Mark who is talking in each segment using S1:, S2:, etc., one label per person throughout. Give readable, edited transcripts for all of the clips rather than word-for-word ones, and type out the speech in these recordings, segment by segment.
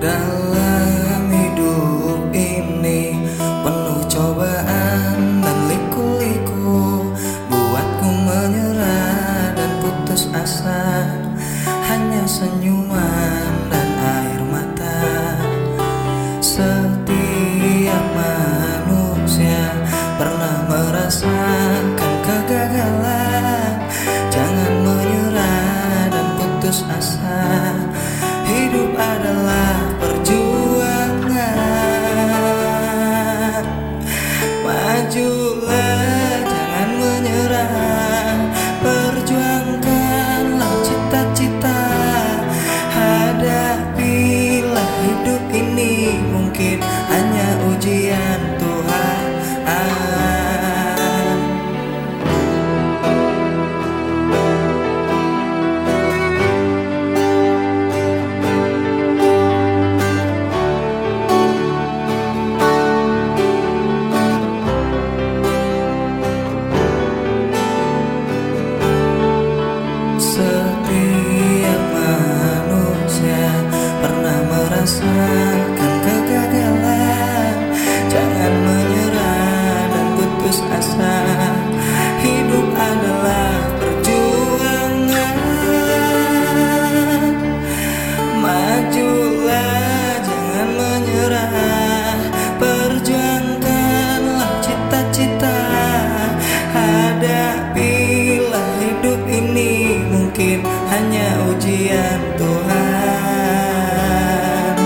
S1: Dalam hidup ini penuh cobaan dan liku-liku, buatku menyerah dan putus asa. Hanya senyuman dan air mata. Setiap manusia pernah merasakan kegagalan. Jangan menyerah dan putus asa. Hidup adalah perjuangan. Majulah, jangan menyerah. Perjuangkanlah cita-cita. Hadapilah hidup ini, mungkin hanya ujian Tuhan. Setiap manusia pernah merasakan kegagalan. Jangan menyerah dan putus asa. Hidup adalah perjuangan. Majulah, jangan menyerah. Perjuangkanlah cita-cita. Hadapilah hidup ini, mungkin hanya ujian Tuhan.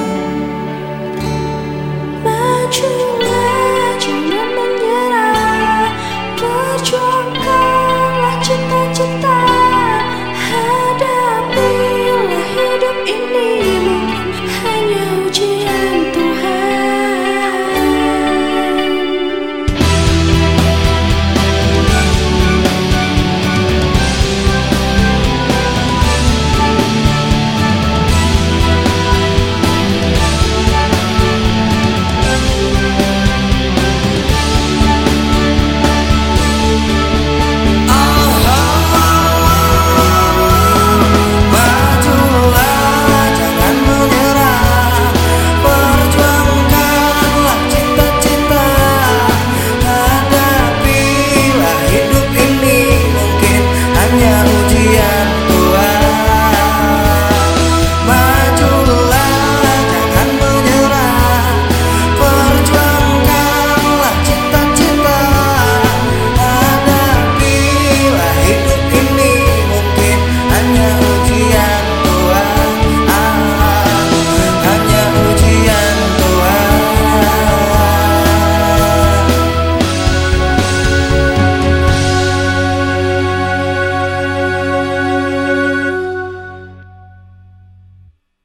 S2: Majulah, jangan menyerah. Perjuangkanlah cita-cita. Hadapilah hidup ini,